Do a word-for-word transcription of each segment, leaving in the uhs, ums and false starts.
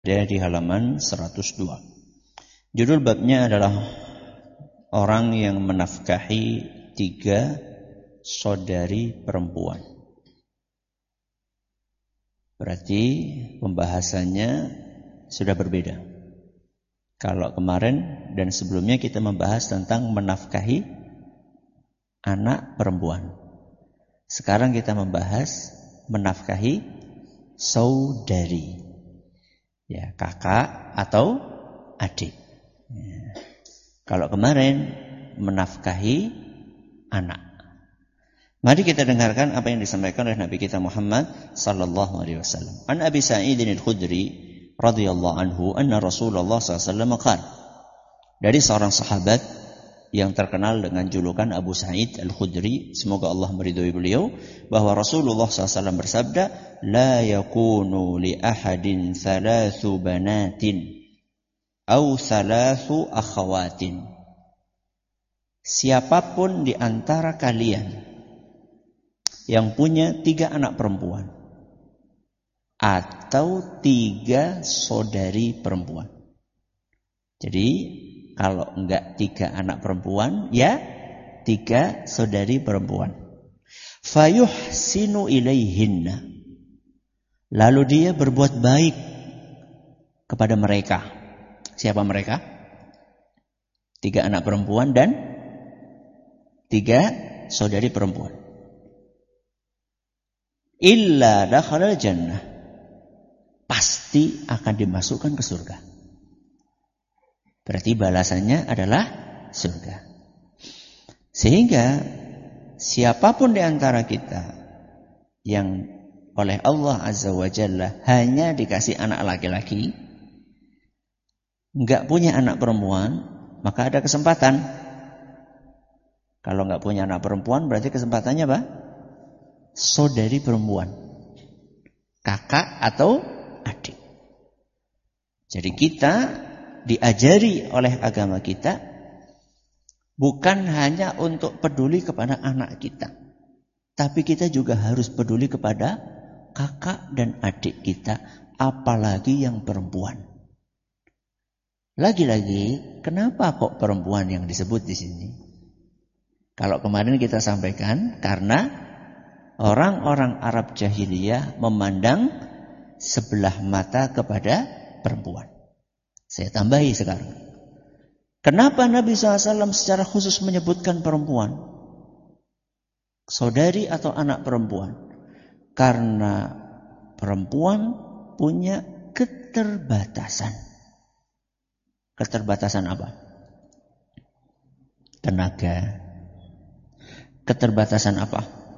Ada di halaman seratus dua. Judul babnya adalah orang yang menafkahi tiga saudari perempuan. Berarti pembahasannya sudah berbeda. Kalau kemarin dan sebelumnya kita membahas tentang menafkahi anak perempuan. Sekarang kita membahas menafkahi saudari. Ya, kakak atau adik. Ya. Kalau kemarin menafkahi anak. Mari kita dengarkan apa yang disampaikan oleh Nabi kita Muhammad sallallahu alaihi wasallam. An Abi Sa'id al-Khudri radhiyallahu anhu anna Rasulullah sallallahu alaihi wasallam qala. Dari seorang sahabat yang terkenal dengan julukan Abu Sa'id al-Khudri, semoga Allah meridhai beliau, bahwa Rasulullah sallallahu alaihi wasallam bersabda, la yakunu li ahadin thalathu banatin au thalathu akhawatin. Siapapun di antara kalian yang punya tiga anak perempuan atau tiga saudari perempuan. Jadi kalau enggak tiga anak perempuan, ya tiga saudari perempuan. Fayuhsinu ilaihinna. Lalu dia berbuat baik kepada mereka. Siapa mereka? Tiga anak perempuan dan tiga saudari perempuan. Illa dakhala jannah. Pasti akan dimasukkan ke surga. Berarti balasannya adalah surga. Sehingga siapapun di antara kita yang oleh Allah Azza wa Jalla hanya dikasih anak laki-laki, enggak punya anak perempuan, maka ada kesempatan. Kalau enggak punya anak perempuan, berarti kesempatannya apa? Saudari perempuan. Kakak atau adik. Jadi kita diajari oleh agama kita bukan hanya untuk peduli kepada anak kita, tapi kita juga harus peduli kepada kakak dan adik kita, apalagi yang perempuan. Lagi-lagi, kenapa kok perempuan yang disebut di sini? Kalau kemarin kita sampaikan karena orang-orang Arab jahiliyah memandang sebelah mata kepada perempuan. Saya tambahi sekarang. Kenapa Nabi shallallahu alaihi wasallam secara khusus menyebutkan perempuan? Saudari atau anak perempuan? Karena perempuan punya keterbatasan. Keterbatasan apa? Tenaga. Keterbatasan apa?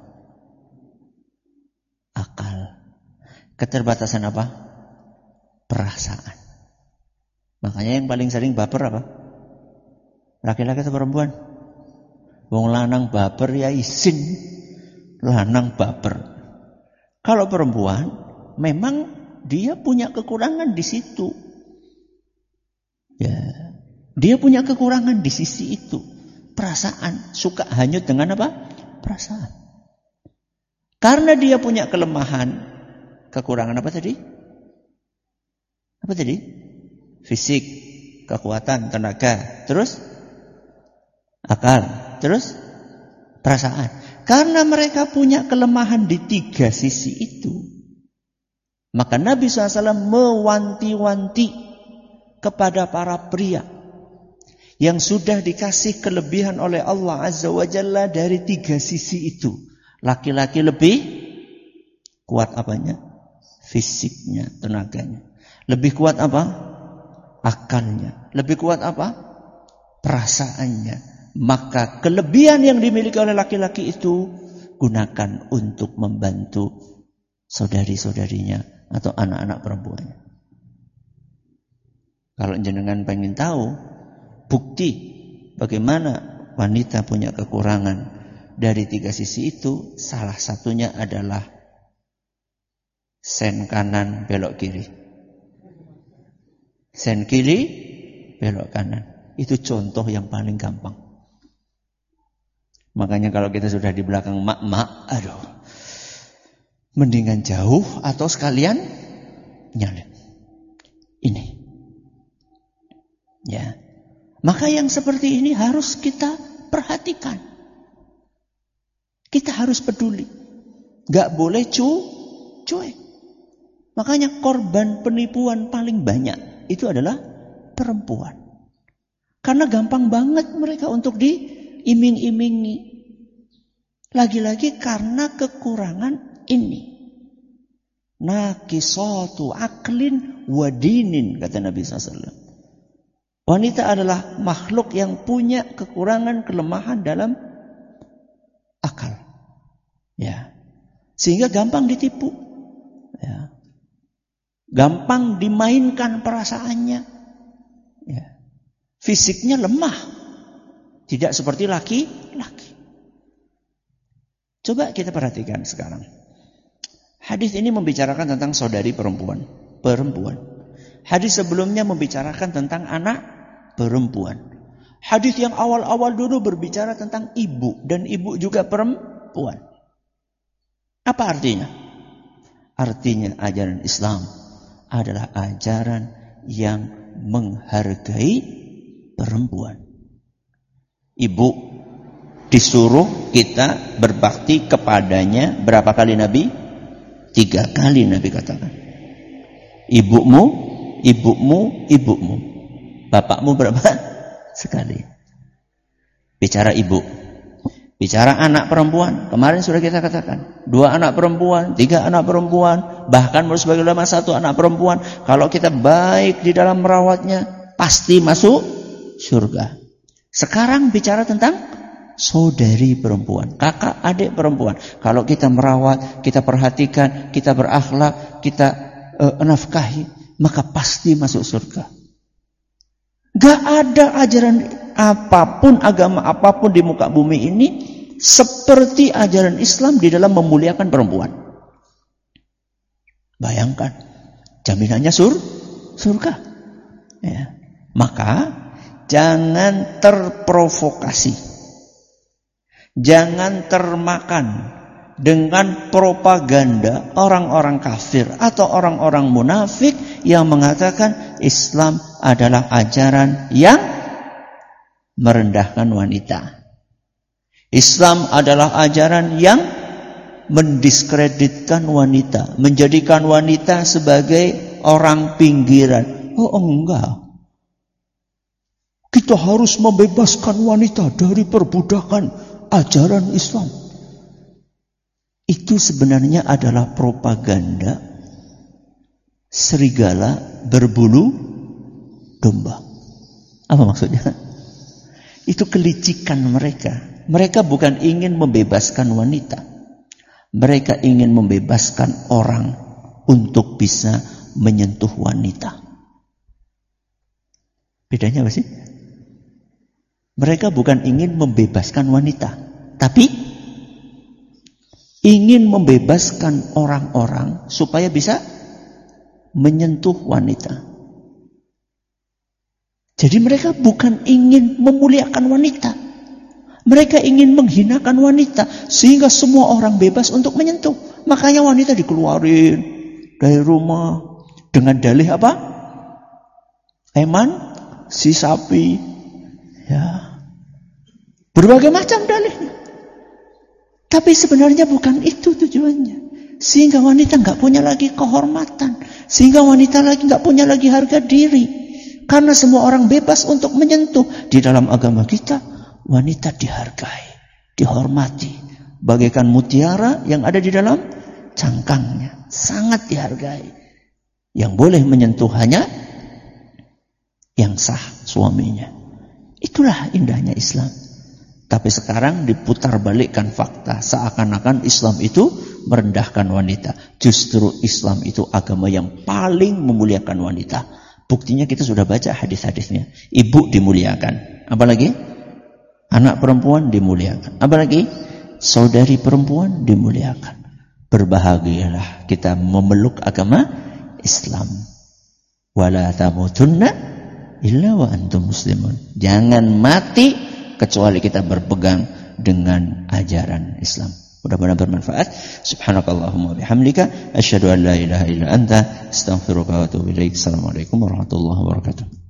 Akal. Keterbatasan apa? Perasaan. Makanya yang paling sering baper apa? Laki-laki atau perempuan? Wong lanang baper ya isin. Lanang baper. Kalau perempuan, memang dia punya kekurangan di situ. Ya, dia punya kekurangan di sisi itu. Perasaan, suka hanyut dengan apa? Perasaan. Karena dia punya kelemahan, kekurangan apa tadi? Apa tadi? Fisik, kekuatan, tenaga, terus akal, terus perasaan. Karena mereka punya kelemahan di tiga sisi itu, maka Nabi shallallahu alaihi wasallam mewanti-wanti kepada para pria yang sudah dikasih kelebihan oleh Allah Azza wa Jalla dari tiga sisi itu. Laki-laki lebih kuat apanya? Fisiknya, tenaganya. Lebih kuat apa? Akalnya. Lebih kuat apa? Perasaannya. Maka kelebihan yang dimiliki oleh laki-laki itu gunakan untuk membantu saudari-saudarinya atau anak-anak perempuannya. Kalau jenengan pengen tahu bukti bagaimana wanita punya kekurangan dari tiga sisi itu, salah satunya adalah sen kanan belok kiri. Sen kiri, belok kanan. Itu contoh yang paling gampang. Makanya kalau kita sudah di belakang mak-mak, aduh, mendingan jauh atau sekalian nyalip. Maka yang seperti ini harus kita perhatikan. Kita harus peduli. Gak boleh cu, cuek. Makanya korban penipuan paling banyak itu adalah perempuan. Karena gampang banget mereka untuk diiming-imingi. Lagi-lagi karena kekurangan ini. Nakisatu aklin wadinin, kata Nabi sallallahu alaihi wasallam. Wanita adalah makhluk yang punya kekurangan, kelemahan dalam akal. Ya. Sehingga gampang ditipu. Ya. Gampang dimainkan perasaannya. Ya. Fisiknya lemah. Tidak seperti laki-laki. Coba kita perhatikan sekarang. Hadis ini membicarakan tentang saudari perempuan. Perempuan. Hadis sebelumnya membicarakan tentang anak perempuan. Hadis yang awal-awal dulu berbicara tentang ibu. Dan ibu juga perempuan. Apa artinya? Artinya ajaran Islam adalah ajaran yang menghargai perempuan. Ibu disuruh kita berbakti kepadanya berapa kali Nabi? Tiga kali Nabi katakan. Ibumu, ibumu, ibumu. Bapakmu berapa? Sekali. Bicara ibu. Bicara anak perempuan. Kemarin sudah kita katakan. Dua anak perempuan, tiga anak perempuan. Bahkan menurut sebagian ulama satu anak perempuan. Kalau kita baik di dalam merawatnya, pasti masuk surga. Sekarang bicara tentang saudari perempuan. Kakak, adik perempuan. Kalau kita merawat, kita perhatikan, kita berakhlak, kita uh, nafkahi, maka pasti masuk surga. Gak ada ajaran apapun, agama apapun di muka bumi ini seperti ajaran Islam di dalam memuliakan perempuan. Bayangkan, jaminannya sur, surga. Ya. Maka jangan terprovokasi, jangan termakan dengan propaganda orang-orang kafir atau orang-orang munafik yang mengatakan Islam adalah ajaran yang merendahkan wanita. Islam adalah ajaran yang mendiskreditkan wanita, menjadikan wanita sebagai orang pinggiran. Oh enggak. Kita harus membebaskan wanita dari perbudakan ajaran Islam. Itu sebenarnya adalah propaganda serigala berbulu domba. Apa maksudnya? Itu kelicikan mereka. Mereka bukan ingin membebaskan wanita. Mereka ingin membebaskan orang untuk bisa menyentuh wanita. Bedanya apa sih? Mereka bukan ingin membebaskan wanita, tapi ingin membebaskan orang-orang supaya bisa menyentuh wanita. Jadi mereka bukan ingin memuliakan wanita. Mereka ingin menghinakan wanita sehingga semua orang bebas untuk menyentuh. Makanya wanita dikeluarin dari rumah dengan dalih apa? Eman si sapi. Ya. Berbagai macam dalihnya. Tapi sebenarnya bukan itu tujuannya. Sehingga wanita nggak punya lagi kehormatan. Sehingga wanita lagi nggak punya lagi harga diri. Karena semua orang bebas untuk menyentuh. Di dalam agama kita, wanita dihargai, dihormati. Bagaikan mutiara yang ada di dalam cangkangnya. Sangat dihargai. Yang boleh menyentuh hanya yang sah suaminya. Itulah indahnya Islam. Tapi sekarang diputar balikkan fakta. Seakan-akan Islam itu merendahkan wanita. Justru Islam itu agama yang paling memuliakan wanita. Buktinya kita sudah baca hadis-hadisnya. Ibu dimuliakan. Apalagi? Anak perempuan dimuliakan. Apalagi? Saudari perempuan dimuliakan. Berbahagialah kita memeluk agama Islam. Wala tamutunna illa wa antum muslimun. Jangan mati kecuali kita berpegang dengan ajaran Islam. Mudah-mudahan bermanfaat. Subhanakallahumma bihamdika asyhadu an la ilaha illa anta astaghfiruka wa atubu ilaik. Assalamualaikum warahmatullahi wabarakatuh.